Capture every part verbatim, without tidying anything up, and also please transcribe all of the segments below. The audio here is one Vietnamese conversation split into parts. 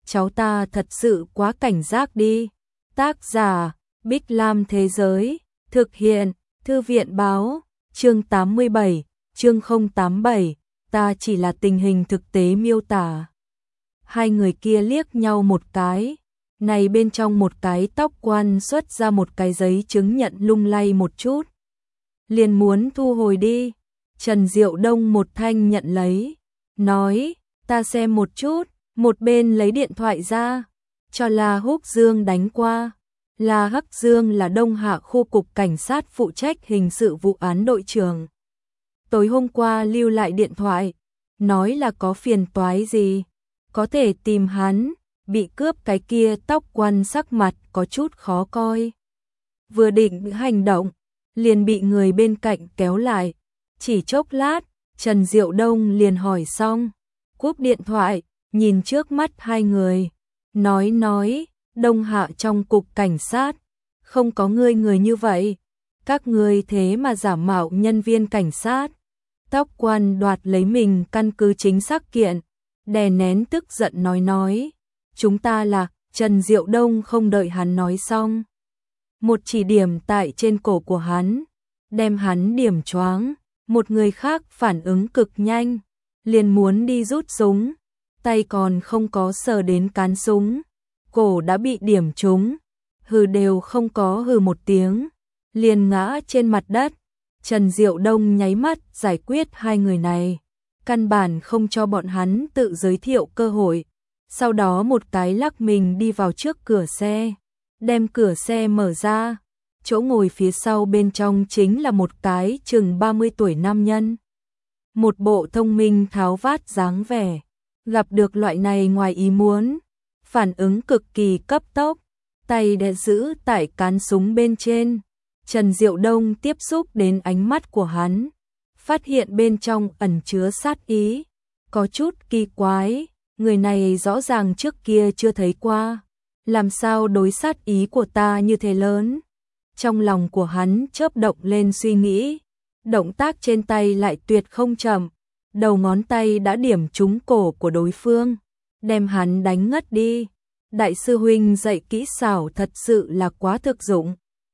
cháu ta thật sự quá cảnh giác đi. Tác giả, Bích Lam Thế Giới, thực hiện, Thư viện Báo, chương tám mươi bảy, chương không tám bảy, ta chỉ là tình hình thực tế miêu tả. Hai người kia liếc nhau một cái, này bên trong một cái tóc quan xuất ra một cái giấy chứng nhận lung lay một chút. Liền muốn thu hồi đi, Trần Diệu Đông một thanh nhận lấy, nói, ta xem một chút, một bên lấy điện thoại ra, cho La Húc Dương đánh qua. La Hắc Dương là Đông Hạ khu cục cảnh sát phụ trách hình sự vụ án đội trưởng. Tối hôm qua lưu lại điện thoại, nói là có phiền toái gì, có thể tìm hắn, bị cướp cái kia tóc quan sắc mặt có chút khó coi. Vừa định hành động, liền bị người bên cạnh kéo lại, chỉ chốc lát, Trần Diệu Đông liền hỏi xong, cúp điện thoại, nhìn trước mắt hai người, nói nói, Đông Hạ trong cục cảnh sát, không có ngươi người như vậy, các ngươi thế mà giả mạo nhân viên cảnh sát. Tóc quan đoạt lấy mình căn cứ chính xác kiện, đè nén tức giận nói nói, chúng ta là, Trần Diệu Đông không đợi hắn nói xong. Một chỉ điểm tại trên cổ của hắn, đem hắn điểm choáng, một người khác phản ứng cực nhanh, liền muốn đi rút súng, tay còn không có sờ đến cán súng, cổ đã bị điểm trúng, hừ đều không có hừ một tiếng, liền ngã trên mặt đất. Trần Diệu Đông nháy mắt giải quyết hai người này, căn bản không cho bọn hắn tự giới thiệu cơ hội, sau đó một cái lắc mình đi vào trước cửa xe, đem cửa xe mở ra, chỗ ngồi phía sau bên trong chính là một cái chừng ba mươi tuổi nam nhân. Một bộ thông minh tháo vát dáng vẻ, gặp được loại này ngoài ý muốn, phản ứng cực kỳ cấp tốc, tay đè giữ tại cán súng bên trên. Trần Diệu Đông tiếp xúc đến ánh mắt của hắn, phát hiện bên trong ẩn chứa sát ý, có chút kỳ quái, người này rõ ràng trước kia chưa thấy qua, làm sao đối sát ý của ta như thế lớn. Trong lòng của hắn chớp động lên suy nghĩ, động tác trên tay lại tuyệt không chậm, đầu ngón tay đã điểm trúng cổ của đối phương, đem hắn đánh ngất đi. Đại sư huynh dạy kỹ xảo thật sự là quá thực dụng.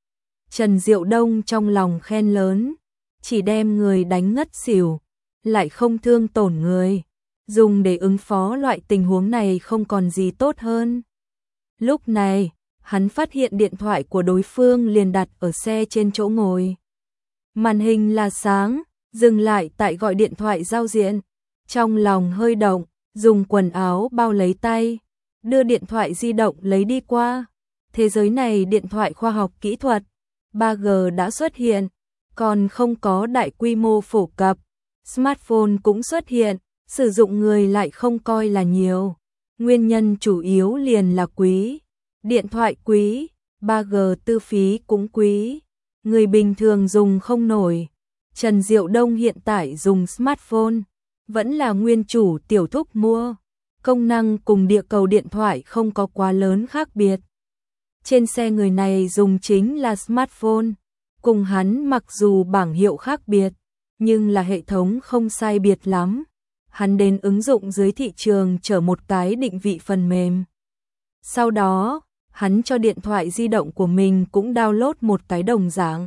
Trần Diệu Đông trong lòng khen lớn, chỉ đem người đánh ngất xỉu, lại không thương tổn người, dùng để ứng phó loại tình huống này không còn gì tốt hơn. Lúc này, hắn phát hiện điện thoại của đối phương liền đặt ở xe trên chỗ ngồi. Màn hình là sáng, dừng lại tại gọi điện thoại giao diện, trong lòng hơi động, dùng quần áo bao lấy tay, đưa điện thoại di động lấy đi qua. Thế giới này điện thoại khoa học kỹ thuật ba G đã xuất hiện, còn không có đại quy mô phổ cập. Smartphone cũng xuất hiện, sử dụng người lại không coi là nhiều. Nguyên nhân chủ yếu liền là quý. Điện thoại quý, ba G tư phí cũng quý. Người bình thường dùng không nổi. Trần Diệu Đông hiện tại dùng smartphone, vẫn là nguyên chủ tiểu thúc mua. Công năng cùng địa cầu điện thoại không có quá lớn khác biệt. Trên xe người này dùng chính là smartphone, cùng hắn mặc dù bảng hiệu khác biệt, nhưng là hệ thống không sai biệt lắm. Hắn đến ứng dụng dưới thị trường chở một cái định vị phần mềm. Sau đó, hắn cho điện thoại di động của mình cũng download một cái đồng dạng.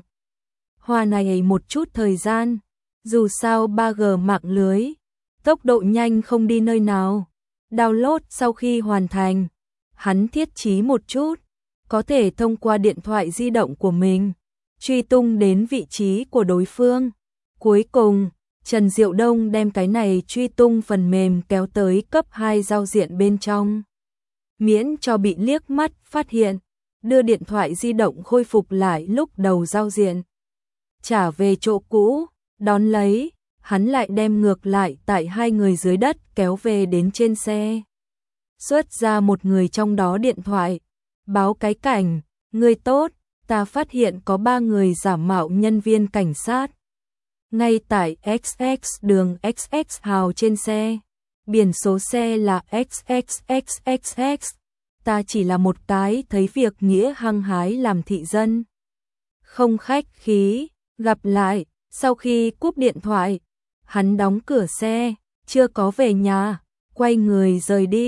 Hoa này một chút thời gian, dù sao ba G mạng lưới, tốc độ nhanh không đi nơi nào. Download sau khi hoàn thành, hắn thiết trí một chút, có thể thông qua điện thoại di động của mình, truy tung đến vị trí của đối phương. Cuối cùng, Trần Diệu Đông đem cái này truy tung phần mềm kéo tới cấp hai giao diện bên trong. Miễn cho bị liếc mắt phát hiện, đưa điện thoại di động khôi phục lại lúc đầu giao diện. Trả về chỗ cũ, đón lấy, hắn lại đem ngược lại tại hai người dưới đất kéo về đến trên xe. Xuất ra một người trong đó điện thoại, báo cái cảnh, người tốt, ta phát hiện có ba người giả mạo nhân viên cảnh sát. Ngay tại X X đường X X hào trên xe, biển số xe là X X X X X, ta chỉ là một cái thấy việc nghĩa hăng hái làm thị dân. Không khách khí, gặp lại, sau khi cúp điện thoại, hắn đóng cửa xe, chưa có về nhà, quay người rời đi.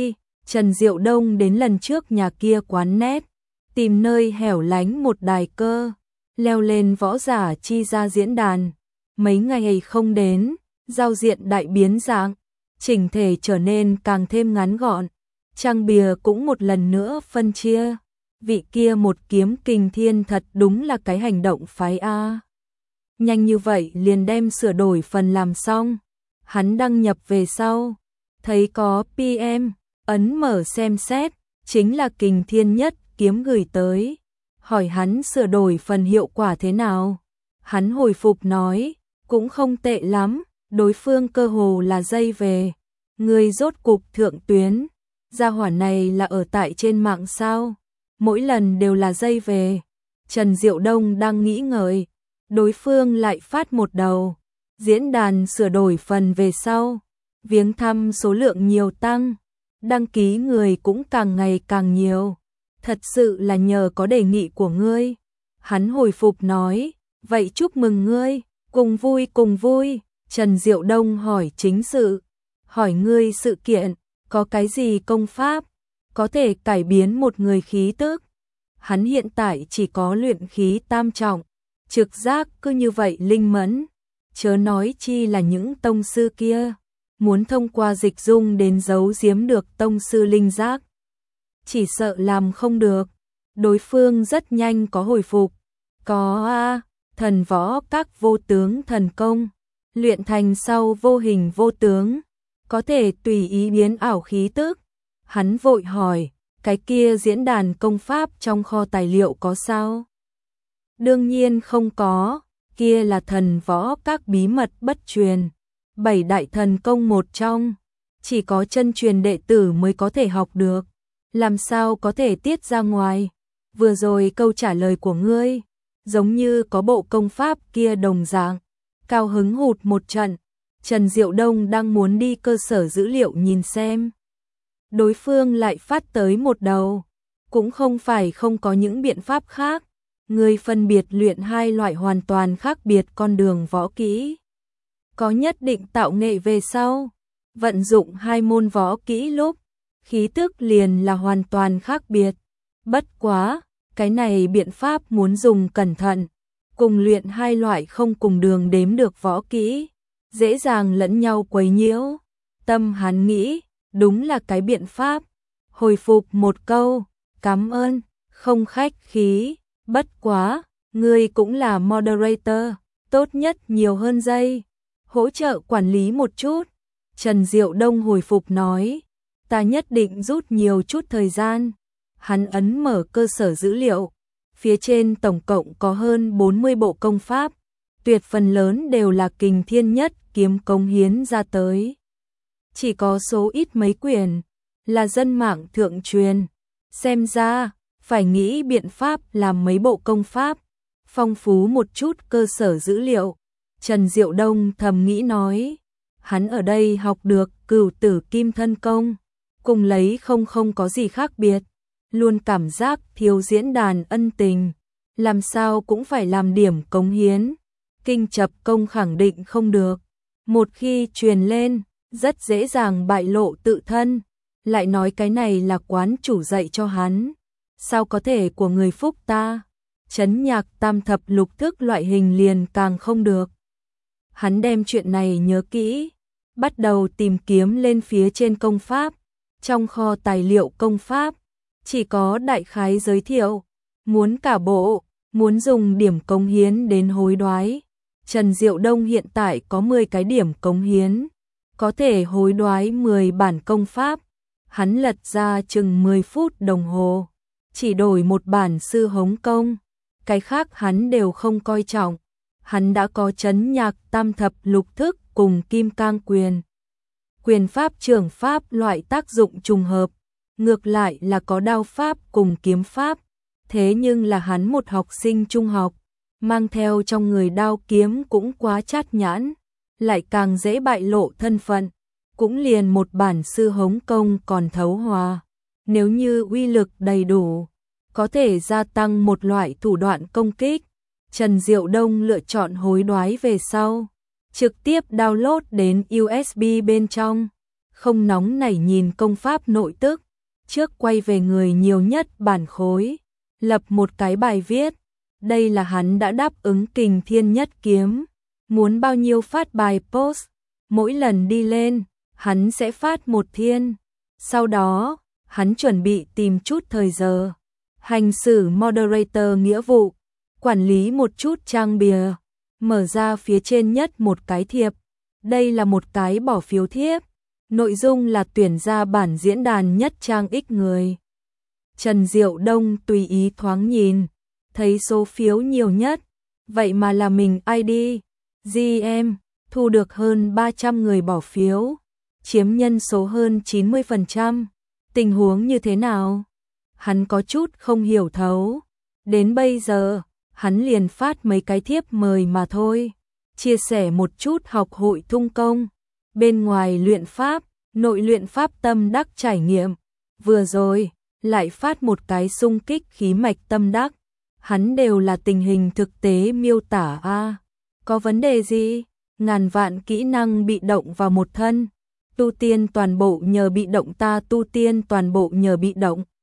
Trần Diệu Đông đến lần trước nhà kia quán nét, tìm nơi hẻo lánh một đài cơ, leo lên võ giả chi ra diễn đàn. Mấy ngày không đến, giao diện đại biến dạng, chỉnh thể trở nên càng thêm ngắn gọn. Trang bìa cũng một lần nữa phân chia. Vị kia một kiếm kinh thiên thật đúng là cái hành động phái A. Nhanh như vậy liền đem sửa đổi phần làm xong. Hắn đăng nhập về sau, thấy có pê em, ấn mở xem xét, chính là Kình Thiên Nhất kiếm gửi tới. Hỏi hắn sửa đổi phần hiệu quả thế nào. Hắn hồi phục nói, cũng không tệ lắm, đối phương cơ hồ là dây về. Người rốt cục thượng tuyến, gia hỏa này là ở tại trên mạng sao? Mỗi lần đều là dây về. Trần Diệu Đông đang nghĩ ngợi, đối phương lại phát một đầu. Diễn đàn sửa đổi phần về sau, viếng thăm số lượng nhiều tăng, đăng ký người cũng càng ngày càng nhiều. Thật sự là nhờ có đề nghị của ngươi. Hắn hồi phục nói, vậy chúc mừng ngươi, cùng vui cùng vui. Trần Diệu Đông hỏi chính sự, hỏi ngươi sự kiện, có cái gì công pháp, có thể cải biến một người khí tức. Hắn hiện tại chỉ có luyện khí tam trọng, trực giác cứ như vậy linh mẫn, chớ nói chi là những tông sư kia, muốn thông qua dịch dung đến giấu giếm được tông sư linh giác. Chỉ sợ làm không được. Đối phương rất nhanh có hồi phục, có a, thần võ các vô tướng thần công, luyện thành sau vô hình vô tướng, có thể tùy ý biến ảo khí tức. Hắn vội hỏi, cái kia diễn đàn công pháp trong kho tài liệu có sao? Đương nhiên không có, kia là thần võ các bí mật bất truyền, bảy đại thần công một trong, chỉ có chân truyền đệ tử mới có thể học được, làm sao có thể tiết ra ngoài. Vừa rồi câu trả lời của ngươi, giống như có bộ công pháp kia đồng dạng. Cao hứng hụt một trận, Trần Diệu Đông đang muốn đi cơ sở dữ liệu nhìn xem. Đối phương lại phát tới một đầu, cũng không phải không có những biện pháp khác. Người phân biệt luyện hai loại hoàn toàn khác biệt con đường võ kỹ. Có nhất định tạo nghệ về sau, vận dụng hai môn võ kỹ lúc, khí tức liền là hoàn toàn khác biệt. Bất quá, cái này biện pháp muốn dùng cẩn thận, cùng luyện hai loại không cùng đường đếm được võ kỹ, dễ dàng lẫn nhau quấy nhiễu. Tâm hắn nghĩ, đúng là cái biện pháp. Hồi phục một câu, cảm ơn, không khách khí. Bất quá, ngươi cũng là moderator, tốt nhất nhiều hơn giây, hỗ trợ quản lý một chút. Trần Diệu Đông hồi phục nói, ta nhất định rút nhiều chút thời gian. Hắn ấn mở cơ sở dữ liệu, phía trên tổng cộng có hơn bốn mươi bộ công pháp, tuyệt phần lớn đều là Kình Thiên Nhất kiếm cống hiến ra tới. Chỉ có số ít mấy quyển là dân mạng thượng truyền, xem ra phải nghĩ biện pháp làm mấy bộ công pháp, phong phú một chút cơ sở dữ liệu. Trần Diệu Đông thầm nghĩ nói, hắn ở đây học được Cửu Tử Kim Thân Công, cùng lấy không không có gì khác biệt, luôn cảm giác thiếu diễn đàn ân tình, làm sao cũng phải làm điểm cống hiến. Kinh Chập Công khẳng định không được, một khi truyền lên, rất dễ dàng bại lộ tự thân, lại nói cái này là quán chủ dạy cho hắn. Sao có thể của người phúc ta, trấn nhạc tam thập lục thức loại hình liền càng không được. Hắn đem chuyện này nhớ kỹ, bắt đầu tìm kiếm lên phía trên công pháp, trong kho tài liệu công pháp, chỉ có đại khái giới thiệu, muốn cả bộ, muốn dùng điểm cống hiến đến hối đoái. Trần Diệu Đông hiện tại có mười cái điểm cống hiến, có thể hối đoái mười bản công pháp. Hắn lật ra chừng mười phút đồng hồ, chỉ đổi một bản sư hống công, cái khác hắn đều không coi trọng. Hắn đã có trấn nhạc tam thập lục thức cùng kim cang quyền. Quyền pháp trưởng pháp loại tác dụng trùng hợp, ngược lại là có đao pháp cùng kiếm pháp. Thế nhưng là hắn một học sinh trung học, mang theo trong người đao kiếm cũng quá chát nhãn, lại càng dễ bại lộ thân phận. Cũng liền một bản sư hống công còn thấu hòa, nếu như uy lực đầy đủ, có thể gia tăng một loại thủ đoạn công kích. Trần Diệu Đông lựa chọn hối đoái về sau, trực tiếp download đến u ét bê bên trong, không nóng nảy nhìn công pháp nội tức, trước quay về người nhiều nhất bản khối, lập một cái bài viết. Đây là hắn đã đáp ứng Kình Thiên Nhất Kiếm, muốn bao nhiêu phát bài post, mỗi lần đi lên, hắn sẽ phát một thiên. Sau đó, hắn chuẩn bị tìm chút thời giờ, hành xử moderator nghĩa vụ, quản lý một chút trang bìa, mở ra phía trên nhất một cái thiệp. Đây là một cái bỏ phiếu thiếp, nội dung là tuyển ra bản diễn đàn nhất trang ích người. Trần Diệu Đông tùy ý thoáng nhìn, thấy số phiếu nhiều nhất, vậy mà là mình i đê, giê em, thu được hơn ba trăm người bỏ phiếu, chiếm nhân số hơn chín mươi phần trăm. Tình huống như thế nào? Hắn có chút không hiểu thấu. Đến bây giờ, hắn liền phát mấy cái thiếp mời mà thôi. Chia sẻ một chút học hội thung công, bên ngoài luyện pháp, nội luyện pháp tâm đắc trải nghiệm. Vừa rồi, lại phát một cái xung kích khí mạch tâm đắc. Hắn đều là tình hình thực tế miêu tả a. À, có vấn đề gì? Ngàn vạn kỹ năng bị động vào một thân. Tu tiên toàn bộ nhờ bị động ta tu tiên toàn bộ nhờ bị động.